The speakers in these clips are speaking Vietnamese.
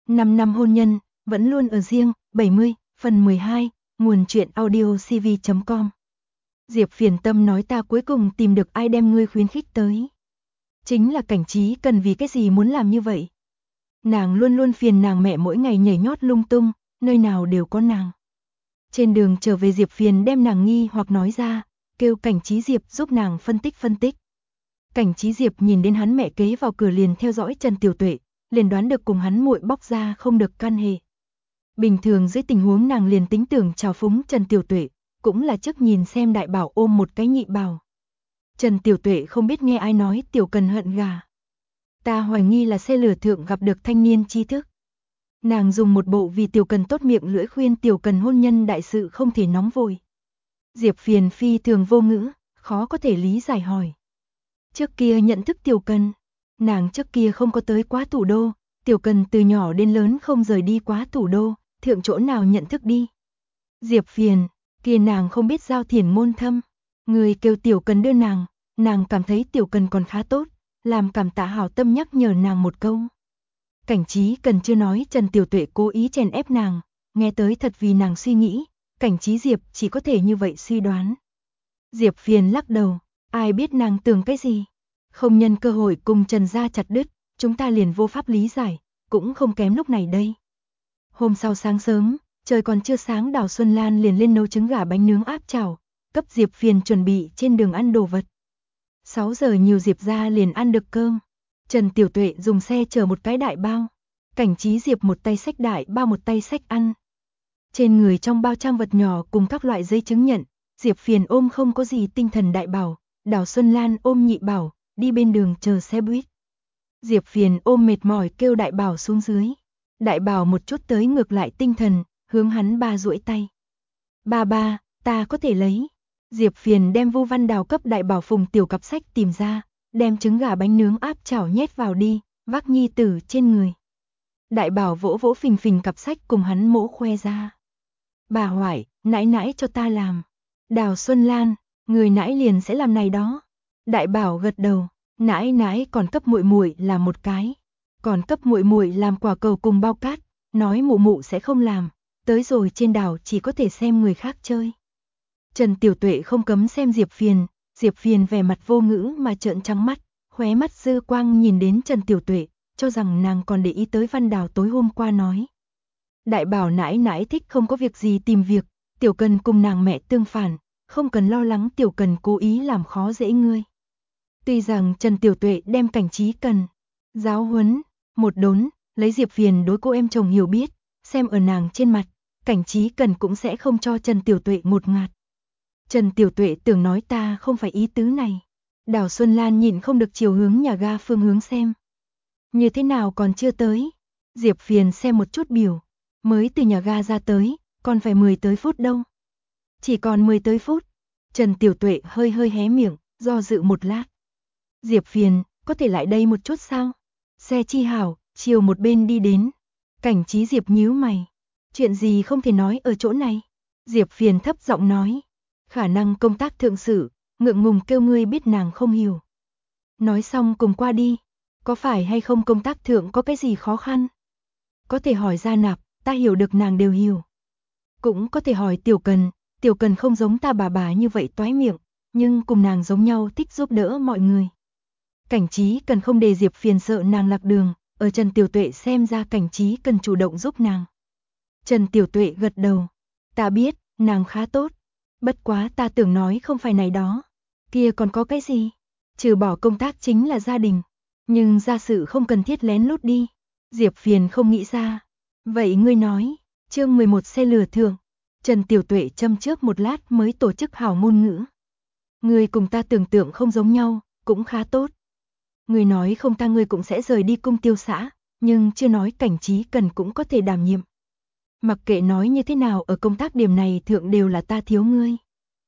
5 năm hôn nhân, vẫn luôn ở riêng, 70, phần 12, nguồn truyện audio cv.com. Diệp phiền tâm nói ta cuối cùng tìm được ai đem ngươi khuyến khích tới. Chính là Cảnh Trí Cần. Vì cái gì muốn làm như vậy? Nàng luôn luôn phiền nàng mẹ mỗi ngày nhảy nhót lung tung, nơi nào đều có nàng. Trên đường trở về Diệp phiền đem nàng nghi hoặc nói ra, kêu Cảnh Trí Diệp giúp nàng phân tích. Cảnh Trí Diệp nhìn đến hắn mẹ kế vào cửa liền theo dõi Trần Tiểu Tuệ, liền đoán được cùng hắn muội bóc ra không được căn hệ. Bình thường dưới tình huống nàng liền tính tưởng chào phúng Trần Tiểu Tuệ, cũng là trước nhìn xem Đại Bảo ôm một cái nhị bảo. Trần Tiểu Tuệ không biết nghe ai nói Tiểu Cần hận gà. Ta hoài nghi là xe lửa thượng gặp được thanh niên tri thức. Nàng dùng một bộ vì Tiểu Cần tốt miệng lưỡi khuyên Tiểu Cần hôn nhân đại sự không thể nóng vội. Diệp phiền phi thường vô ngữ, khó có thể lý giải hỏi. Trước kia nhận thức Tiểu Cần, nàng trước kia không có tới quá thủ đô, Tiểu Cần từ nhỏ đến lớn không rời đi quá thủ đô, thượng chỗ nào nhận thức đi. Diệp phiền, kia nàng không biết giao thiền môn thâm, người kêu Tiểu Cần đưa nàng cảm thấy Tiểu Cần còn khá tốt, làm cảm tạ hảo tâm nhắc nhở nàng một câu. Cảnh Trí Cần chưa nói Trần Tiểu Tuệ cố ý chèn ép nàng, nghe tới thật vì nàng suy nghĩ, Cảnh Trí Diệp chỉ có thể như vậy suy đoán. Diệp phiền lắc đầu, ai biết nàng tưởng cái gì, không nhân cơ hội cùng Trần gia chặt đứt, chúng ta liền vô pháp lý giải, cũng không kém lúc này đây. Hôm sau sáng sớm, trời còn chưa sáng Đào Xuân Lan liền lên nấu trứng gà bánh nướng áp chảo, cấp Diệp phiền chuẩn bị trên đường ăn đồ vật. 6 giờ nhiều Diệp ra liền ăn được cơm. Trần Tiểu Tuệ dùng xe chở một cái đại bao. Cảnh Trí Diệp một tay xách đại bao một tay xách ăn. Trên người trong bao trang vật nhỏ cùng các loại giấy chứng nhận, Diệp phiền ôm không có gì tinh thần Đại Bảo, Đào Xuân Lan ôm nhị bảo, đi bên đường chờ xe buýt. Diệp phiền ôm mệt mỏi kêu Đại Bảo xuống dưới. Đại Bảo một chút tới ngược lại tinh thần, hướng hắn ba duỗi tay. Ba, ta có thể lấy. Diệp phiền đem Vu Văn Đào cấp Đại Bảo phùng tiểu cặp sách tìm ra, đem trứng gà bánh nướng áp chảo nhét vào đi, vác nhi tử trên người. Đại Bảo vỗ vỗ phình phình cặp sách cùng hắn mỗ khoe ra. Bà hoài, nãi nãi cho ta làm. Đào Xuân Lan, người nãi liền sẽ làm này đó. Đại Bảo gật đầu, nãi nãi còn cấp muội muội làm một cái. Còn cấp muội muội làm quả cầu cùng bao cát, nói mụ mụ sẽ không làm, tới rồi trên đảo chỉ có thể xem người khác chơi. Trần Tiểu Tuệ không cấm xem Diệp phiền vẻ mặt vô ngữ mà trợn trắng mắt, khóe mắt dư quang nhìn đến Trần Tiểu Tuệ, cho rằng nàng còn để ý tới Văn Đào tối hôm qua nói. Đại Bảo nãi nãi thích không có việc gì tìm việc, Tiểu Cần cùng nàng mẹ tương phản, không cần lo lắng Tiểu Cần cố ý làm khó dễ ngươi. Tuy rằng Trần Tiểu Tuệ đem Cảnh Trí Cần giáo huấn một đốn, lấy Diệp phiền đối cô em chồng hiểu biết, xem ở nàng trên mặt, Cảnh Trí Cần cũng sẽ không cho Trần Tiểu Tuệ một ngạt. Trần Tiểu Tuệ tưởng nói ta không phải ý tứ này. Đào Xuân Lan nhìn không được chiều hướng nhà ga phương hướng xem. Như thế nào còn chưa tới? Diệp phiền xem một chút biểu, mới từ nhà ga ra tới, còn phải 10 tới phút đâu. Chỉ còn 10 tới phút. Trần Tiểu Tuệ hơi hé miệng, do dự một lát. Diệp phiền, có thể lại đây một chút sao? Xe chi hảo, chiều một bên đi đến. Cảnh Trí Diệp nhíu mày. Chuyện gì không thể nói ở chỗ này? Diệp phiền thấp giọng nói. Khả năng công tác thượng sự, ngượng ngùng kêu ngươi biết nàng không hiểu. Nói xong cùng qua đi. Có phải hay không công tác thượng có cái gì khó khăn? Có thể hỏi Gia Nạp, ta hiểu được nàng đều hiểu. Cũng có thể hỏi Tiểu Cần không giống ta bà như vậy toái miệng, nhưng cùng nàng giống nhau thích giúp đỡ mọi người. Cảnh Trí Cần không để Diệp phiền sợ nàng lạc đường, ở Trần Tiểu Tuệ xem ra Cảnh Trí Cần chủ động giúp nàng. Trần Tiểu Tuệ gật đầu, ta biết, nàng khá tốt. Bất quá ta tưởng nói không phải này đó. Kia còn có cái gì? Trừ bỏ công tác chính là gia đình. Nhưng gia sự không cần thiết lén lút đi. Diệp phiền không nghĩ ra. Vậy ngươi nói, chương 11 xe lửa thượng. Trần Tiểu Tuệ châm trước một lát mới tổ chức hảo ngôn ngữ. Ngươi cùng ta tưởng tượng không giống nhau, cũng khá tốt. Ngươi nói không ta ngươi cũng sẽ rời đi cung tiêu xã, nhưng chưa nói Cảnh Trí Cần cũng có thể đảm nhiệm. Mặc kệ nói như thế nào ở công tác điểm này thượng đều là ta thiếu ngươi.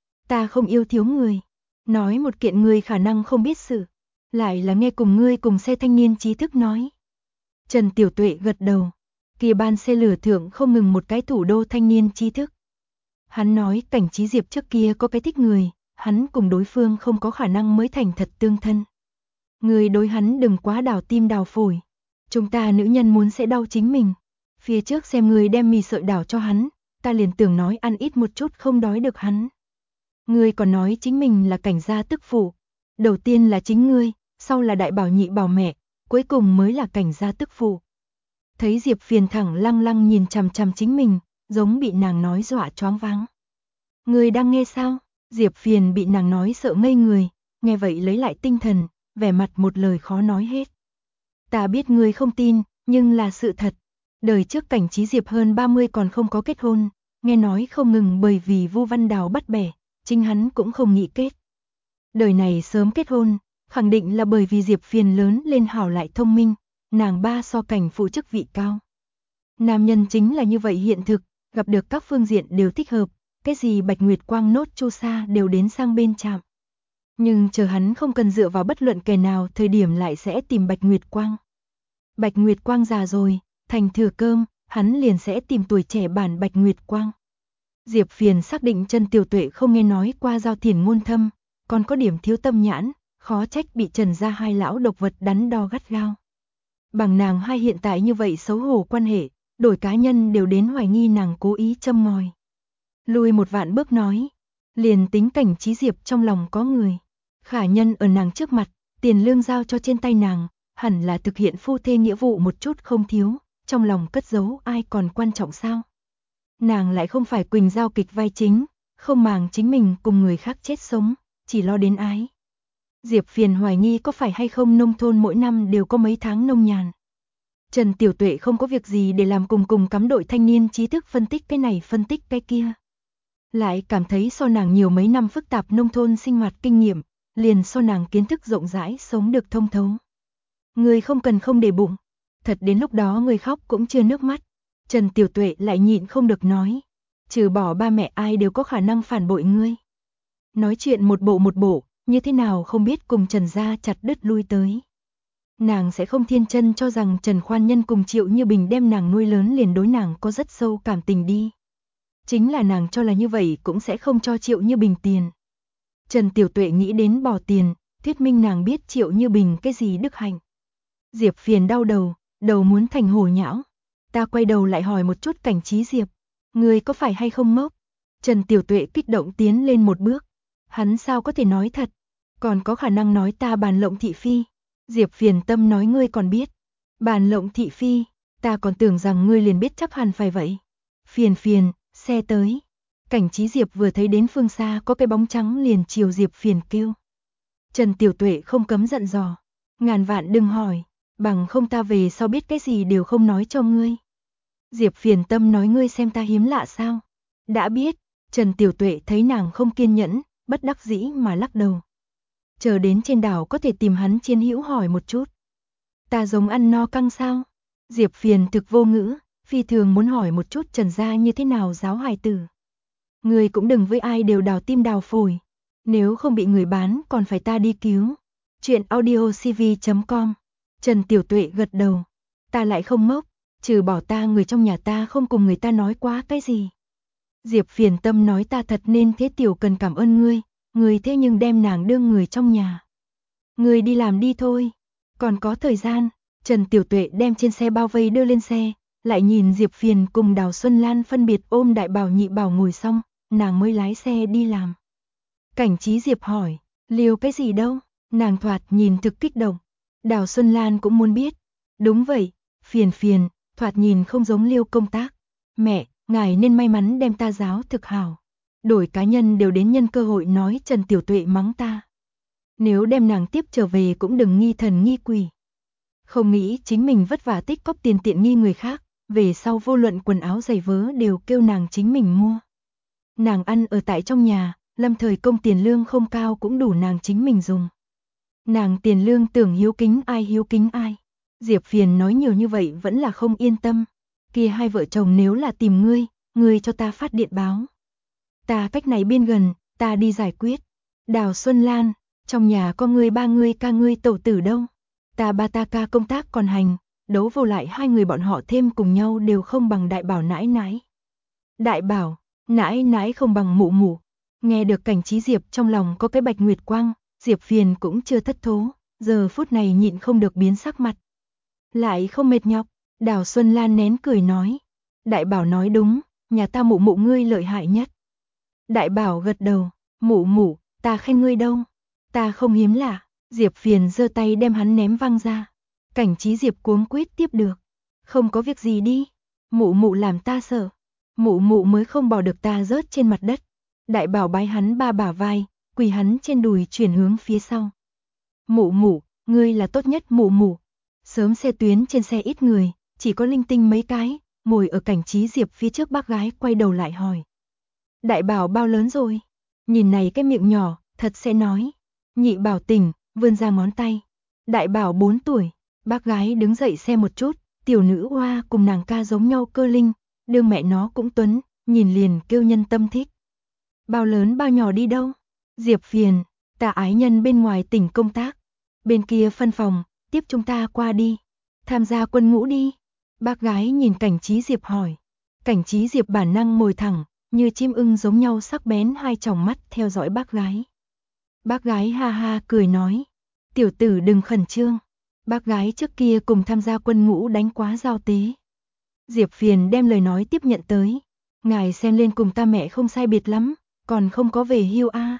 Ta không yêu thiếu người. Nói một kiện người khả năng không biết sự. Lại là nghe cùng ngươi cùng xe thanh niên trí thức nói. Trần Tiểu Tuệ gật đầu. Kia ban xe lửa thượng không ngừng một cái thủ đô thanh niên trí thức. Hắn nói Cảnh Trí Diệp trước kia có cái thích người, hắn cùng đối phương không có khả năng mới thành thật tương thân. Người đối hắn đừng quá đào tim đào phổi. Chúng ta nữ nhân muốn sẽ đau chính mình, Phía trước xem ngươi đem mì sợi đảo cho hắn, ta liền tưởng nói ăn ít một chút không đói được hắn. Ngươi còn nói chính mình là cảnh gia tức phụ. Đầu tiên là chính ngươi, sau là đại bảo nhị bảo mẹ, cuối cùng mới là cảnh gia tức phụ. Thấy Diệp Phiền thẳng lăng lăng nhìn chằm chằm chính mình, giống bị nàng nói dọa choáng váng. Ngươi đang nghe sao? Diệp Phiền bị nàng nói sợ ngây người, nghe vậy lấy lại tinh thần, vẻ mặt một lời khó nói hết. Ta biết ngươi không tin, nhưng là sự thật. Đời trước Cảnh Trí Diệp hơn 30 còn không có kết hôn, nghe nói không ngừng bởi vì Vu Văn Đào bắt bẻ, chính hắn cũng không nghĩ kết. Đời này sớm kết hôn, khẳng định là bởi vì Diệp Phiền lớn lên hảo lại thông minh, nàng ba so Cảnh phụ chức vị cao. Nam nhân chính là như vậy hiện thực, gặp được các phương diện đều thích hợp, cái gì Bạch Nguyệt Quang nốt chu sa đều đến sang bên chạm. Nhưng chờ hắn không cần dựa vào bất luận kẻ nào thời điểm lại sẽ tìm Bạch Nguyệt Quang. Bạch Nguyệt Quang già rồi, thành thừa cơm, hắn liền sẽ tìm tuổi trẻ bản Bạch Nguyệt Quang. Diệp Phiền xác định Trần Tiểu Tuệ không nghe nói qua giao thiền ngôn thâm, còn có điểm thiếu tâm nhãn, khó trách bị Trần gia hai lão độc vật đắn đo gắt gao. Bằng nàng hai hiện tại như vậy xấu hổ quan hệ, đổi cá nhân đều đến hoài nghi nàng cố ý châm ngòi. Lùi một vạn bước nói, liền tính Cảnh Trí Diệp trong lòng có người. Khả nhân ở nàng trước mặt, tiền lương giao cho trên tay nàng, hẳn là thực hiện phu thê nghĩa vụ một chút không thiếu, trong lòng cất giấu ai còn quan trọng sao. Nàng lại không phải Quỳnh Giao kịch vai chính, không màng chính mình cùng người khác chết sống, chỉ lo đến ái. Diệp Phiền hoài nghi có phải hay không nông thôn mỗi năm đều có mấy tháng nông nhàn. Trần Tiểu Tuệ không có việc gì để làm cùng cắm đội thanh niên trí thức phân tích cái này phân tích cái kia. Lại cảm thấy so nàng nhiều mấy năm phức tạp nông thôn sinh hoạt kinh nghiệm, liền so nàng kiến thức rộng rãi sống được thông thấu. Người không cần không để bụng, thật đến lúc đó người khóc cũng chưa nước mắt. Trần Tiểu Tuệ lại nhịn không được nói, trừ bỏ ba mẹ ai đều có khả năng phản bội ngươi. Nói chuyện một bộ, như thế nào không biết cùng Trần gia chặt đứt lui tới. Nàng sẽ không thiên chân cho rằng Trần Khoan Nhân cùng Triệu Như Bình đem nàng nuôi lớn liền đối nàng có rất sâu cảm tình đi. Chính là nàng cho là như vậy cũng sẽ không cho Triệu Như Bình tiền. Trần Tiểu Tuệ nghĩ đến bỏ tiền, thuyết minh nàng biết Triệu Như Bình cái gì đức hạnh. Diệp Phiền đau đầu, đầu muốn thành hổ nhão. Ta quay đầu lại hỏi một chút Cảnh Trí Diệp, người có phải hay không ngốc? Trần Tiểu Tuệ kích động tiến lên một bước. Hắn sao có thể nói thật? Còn có khả năng nói ta bàn lộng thị phi. Diệp Phiền tâm nói ngươi còn biết. Bàn lộng thị phi, ta còn tưởng rằng ngươi liền biết chắc hẳn phải vậy. Phiền, xe tới. Cảnh Trí Diệp vừa thấy đến phương xa có cái bóng trắng liền chiều Diệp Phiền kêu. Trần Tiểu Tuệ không cấm giận dò. Ngàn vạn đừng hỏi, bằng không ta về sau biết cái gì đều không nói cho ngươi. Diệp Phiền tâm nói ngươi xem ta hiếm lạ sao. Đã biết, Trần Tiểu Tuệ thấy nàng không kiên nhẫn, bất đắc dĩ mà lắc đầu. Chờ đến trên đảo có thể tìm hắn Chiên Hữu hỏi một chút. Ta giống ăn no căng sao? Diệp Phiền thực vô ngữ, phi thường muốn hỏi một chút Trần gia như thế nào giáo hài tử. Người cũng đừng với ai đều đào tim đào phổi. Nếu không bị người bán còn phải ta đi cứu. Chuyện audiocv.com. Trần Tiểu Tuệ gật đầu. Ta lại không ngốc, trừ bỏ ta người trong nhà ta không cùng người ta nói quá cái gì. Diệp Phiền tâm nói ta thật nên thế Tiểu cần cảm ơn ngươi. Ngươi thế nhưng đem nàng đương người trong nhà. Ngươi đi làm đi thôi. Còn có thời gian. Trần Tiểu Tuệ đem trên xe bao vây đưa lên xe. Lại nhìn Diệp Phiền cùng Đào Xuân Lan phân biệt ôm đại bảo nhị bảo ngồi xong. Nàng mới lái xe đi làm. Cảnh Trí Diệp hỏi, liều cái gì đâu? Nàng thoạt nhìn thực kích động. Đào Xuân Lan cũng muốn biết. Đúng vậy, Phiền, thoạt nhìn không giống liêu công tác. Mẹ, ngài nên may mắn đem ta giáo thực hảo. Đổi cá nhân đều đến nhân cơ hội nói Trần Tiểu Tuệ mắng ta. Nếu đem nàng tiếp trở về cũng đừng nghi thần nghi quỷ. Không nghĩ chính mình vất vả tích cóp tiền tiện nghi người khác, về sau vô luận quần áo giày vớ đều kêu nàng chính mình mua. Nàng ăn ở tại trong nhà, lâm thời công tiền lương không cao cũng đủ nàng chính mình dùng. Nàng tiền lương tưởng hiếu kính ai. Diệp Phiền nói nhiều như vậy vẫn là không yên tâm. Kia hai vợ chồng nếu là tìm ngươi cho ta phát điện báo. Ta cách này biên gần, ta đi giải quyết. Đào Xuân Lan, trong nhà có ngươi ba ngươi ca ngươi tẩu tử đâu. Ta ba ta ca công tác còn hành, đấu vô lại hai người bọn họ thêm cùng nhau đều không bằng đại bảo nãi nãi. Đại bảo, nãi nãi không bằng mụ mụ. Nghe được Cảnh Trí Diệp trong lòng có cái Bạch Nguyệt Quang, Diệp Phiền cũng chưa thất thố, giờ phút này nhịn không được biến sắc mặt. Lại không mệt nhọc, Đào Xuân Lan nén cười nói. Đại Bảo nói đúng, nhà ta mụ mụ ngươi lợi hại nhất. Đại Bảo gật đầu, mụ mụ, ta khen ngươi đâu. Ta không hiếm lạ. Diệp Phiền giơ tay đem hắn ném văng ra. Cảnh Trí Diệp cuống quýt tiếp được. Không có việc gì đi. Mụ mụ làm ta sợ. Mụ mụ mới không bỏ được ta rớt trên mặt đất. Đại Bảo bái hắn ba bả vai, quỳ hắn trên đùi chuyển hướng phía sau. Mụ mụ, ngươi là tốt nhất mụ mụ. Sớm xe tuyến trên xe ít người, chỉ có linh tinh mấy cái, ngồi ở Cảnh Trí Diệp phía trước bác gái quay đầu lại hỏi. Đại Bảo bao lớn rồi? Nhìn này cái miệng nhỏ, thật sẽ nói. Nhị Bảo tỉnh, vươn ra ngón tay. Đại Bảo 4 tuổi, bác gái đứng dậy xem một chút, tiểu nữ hoa cùng nàng ca giống nhau cơ linh, đương mẹ nó cũng tuấn, nhìn liền kêu nhân tâm thích. Bao lớn bao nhỏ đi đâu? Diệp Phiền, ta ái nhân bên ngoài tỉnh công tác. Bên kia phân phòng, tiếp chúng ta qua đi. Tham gia quân ngũ đi. Bác gái nhìn Cảnh Trí Diệp hỏi. Cảnh Trí Diệp bản năng ngồi thẳng, như chim ưng giống nhau sắc bén hai tròng mắt theo dõi bác gái. Bác gái ha ha cười nói. Tiểu tử đừng khẩn trương. Bác gái trước kia cùng tham gia quân ngũ đánh quá giao tế. Diệp Phiền đem lời nói tiếp nhận tới. Ngài xem lên cùng ta mẹ không sai biệt lắm, còn không có về hưu a.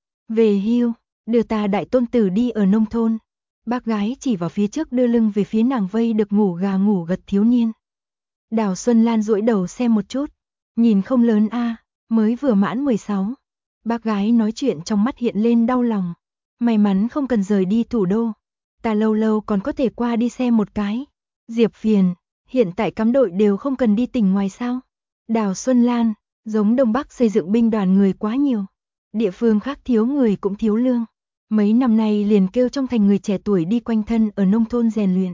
Về hưu, đưa ta đại tôn tử đi ở nông thôn. Bác gái chỉ vào phía trước đưa lưng về phía nàng vây được ngủ gà ngủ gật thiếu niên. Đào Xuân Lan duỗi đầu xem một chút. Nhìn không lớn a, mới vừa mãn 16. Bác gái nói chuyện trong mắt hiện lên đau lòng. May mắn không cần rời đi thủ đô. Ta lâu lâu còn có thể qua đi xem một cái. Diệp Phiền, hiện tại cắm đội đều không cần đi tỉnh ngoài sao? Đào Xuân Lan, giống Đông Bắc xây dựng binh đoàn người quá nhiều. Địa phương khác thiếu người cũng thiếu lương. Mấy năm nay liền kêu trong thành người trẻ tuổi đi quanh thân ở nông thôn rèn luyện.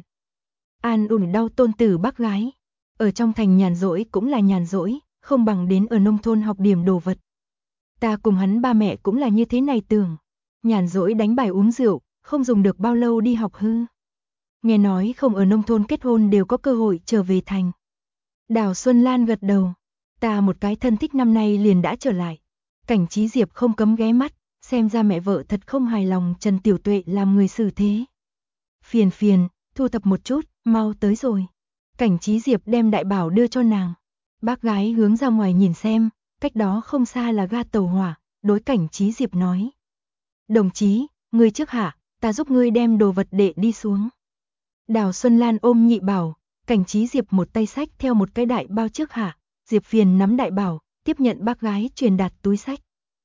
An ủi đau tôn tử bác gái. Ở trong thành nhàn rỗi cũng là nhàn rỗi, không bằng đến ở nông thôn học điểm đồ vật. Ta cùng hắn ba mẹ cũng là như thế này tưởng. Nhàn rỗi đánh bài uống rượu, không dùng được bao lâu đi học hư. Nghe nói không ở nông thôn kết hôn đều có cơ hội trở về thành. Đào Xuân Lan gật đầu. Ta một cái thân thích năm nay liền đã trở lại. Cảnh Trí Diệp không cấm ghé mắt, xem ra mẹ vợ thật không hài lòng Trần Tiểu Tuệ làm người xử thế. Phiền phiền, thu thập một chút, mau tới rồi. Cảnh Trí Diệp đem Đại Bảo đưa cho nàng. Bác gái hướng ra ngoài nhìn xem, cách đó không xa là ga tàu hỏa, đối Cảnh Trí Diệp nói. Đồng chí, ngươi trước hả, ta giúp ngươi đem đồ vật đệ đi xuống. Đào Xuân Lan ôm Nhị Bảo, Cảnh Trí Diệp một tay xách theo một cái đại bao trước hả. Diệp Phiền nắm Đại Bảo, tiếp nhận bác gái truyền đạt túi xách.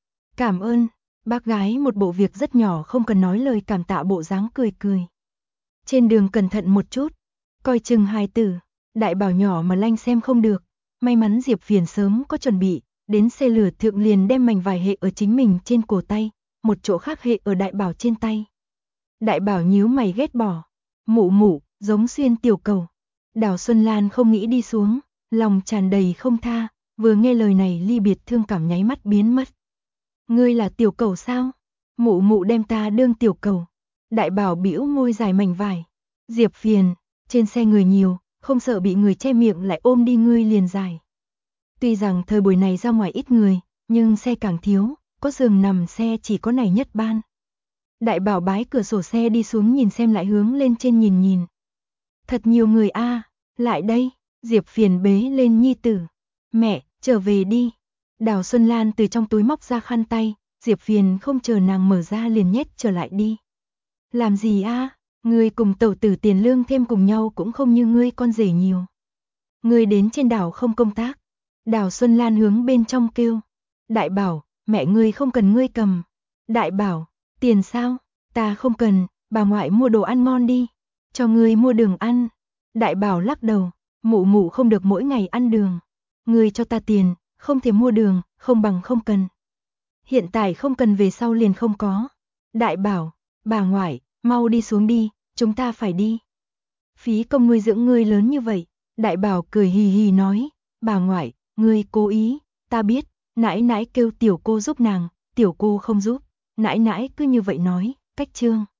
Cảm ơn, bác gái một bộ việc rất nhỏ không cần nói lời cảm tạ bộ dáng cười cười. Trên đường cẩn thận một chút, coi chừng hài tử, Đại Bảo nhỏ mà lanh xem không được. May mắn Diệp Phiền sớm có chuẩn bị, đến xe lửa thượng liền đem mảnh vải hệ ở chính mình trên cổ tay, một chỗ khác hệ ở Đại Bảo trên tay. Đại Bảo nhíu mày ghét bỏ, mụ mụ, giống xuyên tiểu cầu. Đào Xuân Lan không nghĩ đi xuống, lòng tràn đầy không tha, vừa nghe lời này ly biệt thương cảm nháy mắt biến mất. Ngươi là tiểu cầu sao? Mụ mụ đem ta đương tiểu cầu. Đại Bảo bĩu môi dài mảnh vải. Diệp Phiền, trên xe người nhiều, không sợ bị người che miệng lại ôm đi ngươi liền dài. Tuy rằng thời buổi này ra ngoài ít người, nhưng xe càng thiếu, có giường nằm xe chỉ có này nhất ban. Đại Bảo bái cửa sổ xe đi xuống nhìn xem lại hướng lên trên nhìn nhìn. Thật nhiều người a, lại đây. Diệp Phiền bế lên nhi tử. Mẹ, trở về đi. Đào Xuân Lan từ trong túi móc ra khăn tay, Diệp Phiền không chờ nàng mở ra liền nhét trở lại đi. Làm gì a? Ngươi cùng tẩu tử tiền lương thêm cùng nhau cũng không như ngươi con rể nhiều. Ngươi đến trên đảo không công tác. Đào Xuân Lan hướng bên trong kêu. Đại Bảo, mẹ ngươi không cần ngươi cầm. Đại Bảo, tiền sao? Ta không cần, bà ngoại mua đồ ăn ngon đi. Cho ngươi mua đường ăn. Đại Bảo lắc đầu, mụ mụ không được mỗi ngày ăn đường. Ngươi cho ta tiền, không thể mua đường, không bằng không cần. Hiện tại không cần về sau liền không có. Đại Bảo, bà ngoại, mau đi xuống đi, chúng ta phải đi. Phí công nuôi dưỡng ngươi lớn như vậy. Đại Bảo cười hì hì nói, bà ngoại, ngươi cố ý, ta biết, nãi nãi kêu tiểu cô giúp nàng, tiểu cô không giúp, nãi nãi cứ như vậy nói, cách trương.